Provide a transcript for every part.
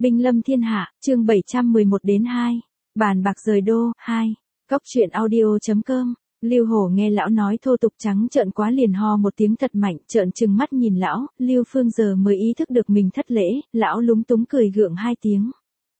Binh lâm thiên hạ, chương 711-2. Bàn bạc rời đô, 2. Cóc truyện audio.com. Lưu Hổ nghe lão nói thô tục trắng trợn quá liền ho một tiếng thật mạnh, trợn trừng mắt nhìn lão. Lưu Phương giờ mới ý thức được mình thất lễ, lão lúng túng cười gượng hai tiếng.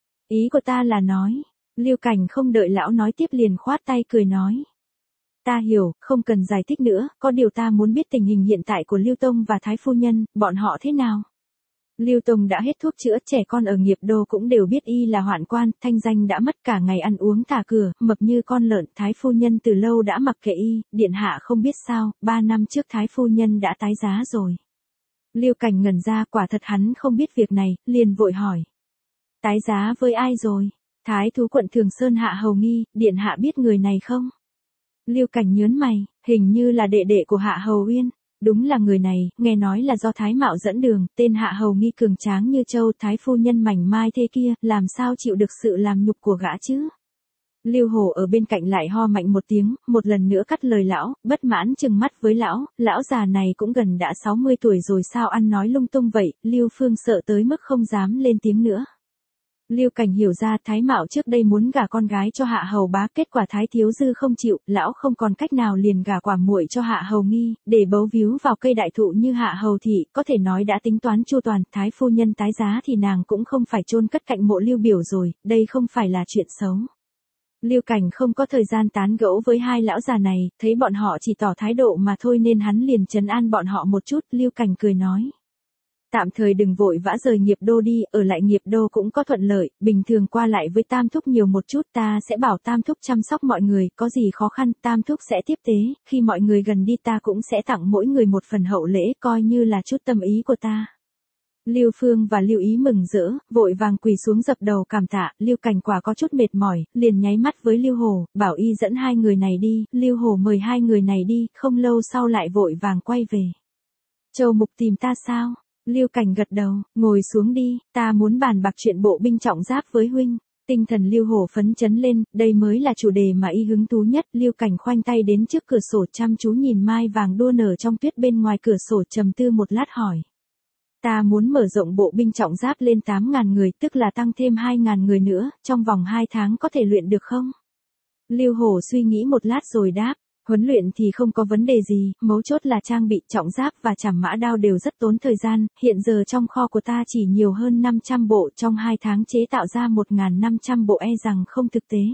Ý của ta là nói. Lưu Cảnh không đợi lão nói tiếp liền khoát tay cười nói. Ta hiểu, không cần giải thích nữa, có điều ta muốn biết tình hình hiện tại của Lưu Tông và Thái Phu Nhân, bọn họ thế nào? Lưu Tông đã hết thuốc chữa, trẻ con ở nghiệp đô cũng đều biết y là hoạn quan, thanh danh đã mất, cả ngày ăn uống thả cửa, mập như con lợn. Thái Phu Nhân từ lâu đã mặc kệ y, điện hạ không biết sao, 3 năm trước Thái Phu Nhân đã tái giá rồi. Lưu Cảnh ngẩn ra, quả thật hắn không biết việc này, liền vội hỏi. Tái giá với ai rồi? Thái thú quận Thường Sơn Hạ Hầu Nghi, điện hạ biết người này không? Lưu Cảnh nhớn mày, hình như là đệ đệ của Hạ Hầu Uyên. Đúng là người này, nghe nói là do Thái Mạo dẫn đường, tên Hạ Hầu Nghi cường tráng như châu, Thái Phu Nhân mảnh mai thế kia, làm sao chịu được sự làm nhục của gã chứ? Lưu Hổ ở bên cạnh lại ho mạnh một tiếng, một lần nữa cắt lời lão, bất mãn trừng mắt với lão già này cũng gần đã 60 tuổi rồi sao ăn nói lung tung vậy. Lưu Phương sợ tới mức không dám lên tiếng nữa. Lưu Cảnh hiểu ra Thái Mạo trước đây muốn gả con gái cho Hạ Hầu Bá, kết quả Thái Thiếu Dư không chịu, lão không còn cách nào liền gả quả muội cho Hạ Hầu Nghi, để bấu víu vào cây đại thụ như Hạ Hầu thị, có thể nói đã tính toán chu toàn. Thái Phu Nhân tái giá thì nàng cũng không phải chôn cất cạnh mộ Lưu Biểu rồi, đây không phải là chuyện xấu. Lưu Cảnh không có thời gian tán gẫu với hai lão già này, thấy bọn họ chỉ tỏ thái độ mà thôi nên hắn liền trấn an bọn họ một chút. Lưu Cảnh cười nói. Tạm thời đừng vội vã rời nghiệp đô đi, ở lại nghiệp đô cũng có thuận lợi, bình thường qua lại với Tam Thúc nhiều một chút, ta sẽ bảo Tam Thúc chăm sóc mọi người, có gì khó khăn, Tam Thúc sẽ tiếp tế, khi mọi người gần đi ta cũng sẽ tặng mỗi người một phần hậu lễ, coi như là chút tâm ý của ta. Lưu Phương và Lưu Ý mừng rỡ, vội vàng quỳ xuống dập đầu cảm tạ. Lưu Cảnh quả có chút mệt mỏi, liền nháy mắt với Lưu Hổ, bảo y dẫn hai người này đi. Lưu Hổ mời hai người này đi, không lâu sau lại vội vàng quay về. Châu Mục tìm ta sao? Lưu Cảnh gật đầu, ngồi xuống đi, ta muốn bàn bạc chuyện bộ binh trọng giáp với huynh. Tinh thần Lưu Hổ phấn chấn lên, đây mới là chủ đề mà y hứng thú nhất. Lưu Cảnh khoanh tay đến trước cửa sổ chăm chú nhìn mai vàng đua nở trong tuyết bên ngoài cửa sổ, trầm tư một lát hỏi. Ta muốn mở rộng bộ binh trọng giáp lên 8.000 người, tức là tăng thêm 2.000 người nữa, trong vòng 2 tháng có thể luyện được không? Lưu Hổ suy nghĩ một lát rồi đáp. Huấn luyện thì không có vấn đề gì, mấu chốt là trang bị trọng giáp và chảm mã đao đều rất tốn thời gian, hiện giờ trong kho của ta chỉ nhiều hơn 500 bộ, trong 2 tháng chế tạo ra 1.500 bộ e rằng không thực tế.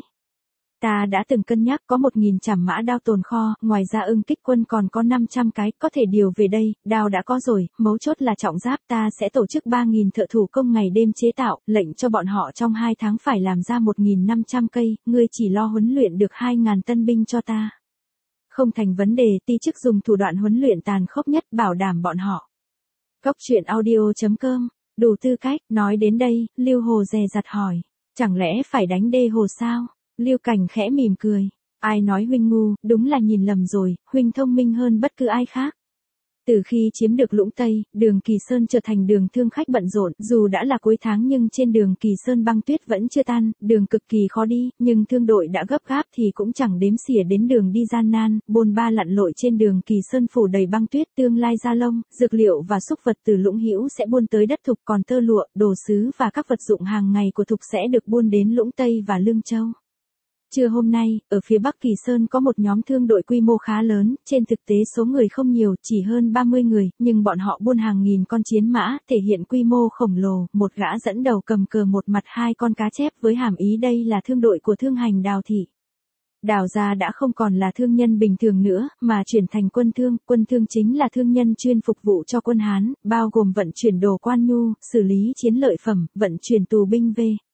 Ta đã từng cân nhắc có 1.000 chảm mã đao tồn kho, ngoài ra Ưng Kích Quân còn có 500 cái, có thể điều về đây, đao đã có rồi, mấu chốt là trọng giáp, ta sẽ tổ chức 3.000 thợ thủ công ngày đêm chế tạo, lệnh cho bọn họ trong 2 tháng phải làm ra 1.500 cây, ngươi chỉ lo huấn luyện được 2.000 tân binh cho ta. Không thành vấn đề, ti chức dùng thủ đoạn huấn luyện tàn khốc nhất bảo đảm bọn họ. Cóc truyện audio.com. Đủ tư cách. Nói đến đây, Lưu Hồ dè dặt hỏi. Chẳng lẽ phải đánh đê hồ sao? Lưu Cảnh khẽ mỉm cười. Ai nói huynh ngu, đúng là nhìn lầm rồi, huynh thông minh hơn bất cứ ai khác. Từ khi chiếm được Lũng Tây, đường Kỳ Sơn trở thành đường thương khách bận rộn, dù đã là cuối tháng nhưng trên đường Kỳ Sơn băng tuyết vẫn chưa tan, đường cực kỳ khó đi, nhưng thương đội đã gấp gáp thì cũng chẳng đếm xỉa đến đường đi gian nan, bôn ba lặn lội trên đường Kỳ Sơn phủ đầy băng tuyết, tương lai da lông, dược liệu và xúc vật từ Lũng Hữu sẽ buôn tới đất Thục, còn tơ lụa, đồ sứ và các vật dụng hàng ngày của Thục sẽ được buôn đến Lũng Tây và Lương Châu. Trưa hôm nay, ở phía Bắc Kỳ Sơn có một nhóm thương đội quy mô khá lớn, trên thực tế số người không nhiều, chỉ hơn 30 người, nhưng bọn họ buôn hàng nghìn con chiến mã, thể hiện quy mô khổng lồ. Một gã dẫn đầu cầm cờ một mặt 2 con cá chép với hàm ý đây là thương đội của thương hành Đào thị. Đào gia đã không còn là thương nhân bình thường nữa, mà chuyển thành quân thương chính là thương nhân chuyên phục vụ cho quân Hán, bao gồm vận chuyển đồ quan nhu, xử lý chiến lợi phẩm, vận chuyển tù binh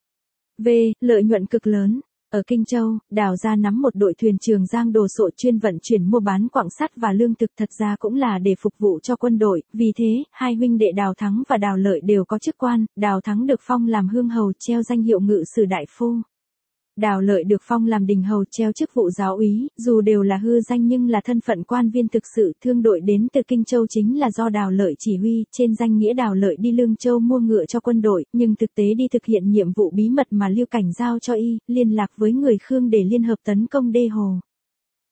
lợi nhuận cực lớn. Ở Kinh Châu, Đào gia nắm một đội thuyền Trường Giang đồ sộ chuyên vận chuyển mua bán quặng sắt và lương thực, thật ra cũng là để phục vụ cho quân đội, vì thế, hai huynh đệ Đào Thắng và Đào Lợi đều có chức quan, Đào Thắng được phong làm hương hầu treo danh hiệu ngự sử đại phu. Đào Lợi được phong làm đình hầu treo chức vụ giáo úy, dù đều là hư danh nhưng là thân phận quan viên thực sự. Thương đội đến từ Kinh Châu chính là do Đào Lợi chỉ huy, trên danh nghĩa Đào Lợi đi Lương Châu mua ngựa cho quân đội, nhưng thực tế đi thực hiện nhiệm vụ bí mật mà Lưu Cảnh giao cho y, liên lạc với người Khương để liên hợp tấn công đê hồ.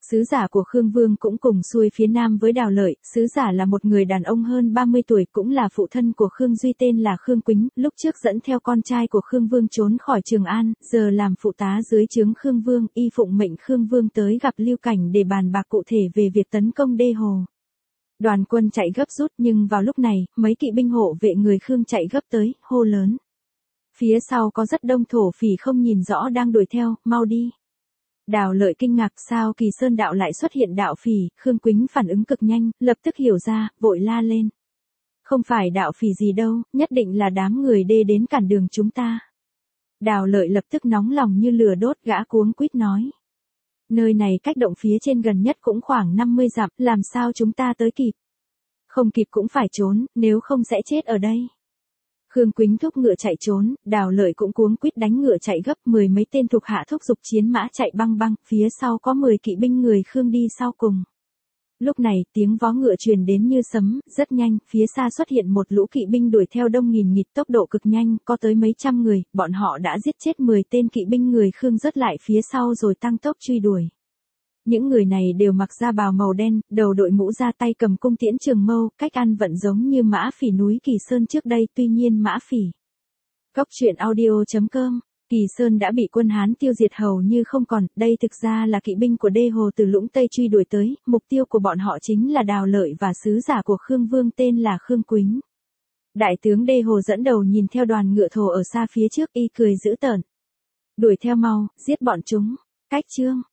Sứ giả của Khương Vương cũng cùng xuôi phía nam với Đào Lợi, sứ giả là một người đàn ông hơn 30 tuổi cũng là phụ thân của Khương Duy tên là Khương Quýnh, lúc trước dẫn theo con trai của Khương Vương trốn khỏi Trường An, giờ làm phụ tá dưới trướng Khương Vương, y phụng mệnh Khương Vương tới gặp Lưu Cảnh để bàn bạc cụ thể về việc tấn công đê hồ. Đoàn quân chạy gấp rút nhưng vào lúc này, mấy kỵ binh hộ vệ người Khương chạy gấp tới, hô lớn. Phía sau có rất đông thổ phỉ không nhìn rõ đang đuổi theo, mau đi. Đào Lợi kinh ngạc sao Kỳ Sơn đạo lại xuất hiện đạo phỉ, Khương Quýnh phản ứng cực nhanh, lập tức hiểu ra, vội la lên. Không phải đạo phỉ gì đâu, nhất định là đám người đê đến cản đường chúng ta. Đào Lợi lập tức nóng lòng như lửa đốt, gã cuống quýt nói. Nơi này cách động phía trên gần nhất cũng khoảng 50 dặm, làm sao chúng ta tới kịp? Không kịp cũng phải trốn, nếu không sẽ chết ở đây. Khương Quýnh thúc ngựa chạy trốn, Đào Lợi cũng cuống quýt đánh ngựa chạy gấp, 10 mấy tên thuộc hạ thúc giục chiến mã chạy băng băng, phía sau có 10 kỵ binh người Khương đi sau cùng. Lúc này, tiếng vó ngựa truyền đến như sấm, rất nhanh, phía xa xuất hiện một lũ kỵ binh đuổi theo đông nghìn nghịt tốc độ cực nhanh, có tới mấy trăm người, bọn họ đã giết chết 10 tên kỵ binh người Khương rớt lại phía sau rồi tăng tốc truy đuổi. Những người này đều mặc da bào màu đen, đầu đội mũ da, tay cầm cung tiễn trường mâu, cách ăn vận giống như mã phỉ núi Kỳ Sơn trước đây, tuy nhiên mã phỉ. Cốc truyện audio.com, Kỳ Sơn đã bị quân Hán tiêu diệt hầu như không còn, đây thực ra là kỵ binh của đê hồ từ Lũng Tây truy đuổi tới, mục tiêu của bọn họ chính là Đào Lợi và sứ giả của Khương Vương tên là Khương Quýnh. Đại tướng đê hồ dẫn đầu nhìn theo đoàn ngựa thổ ở xa phía trước, y cười dữ tợn. Đuổi theo mau, giết bọn chúng. Cách chương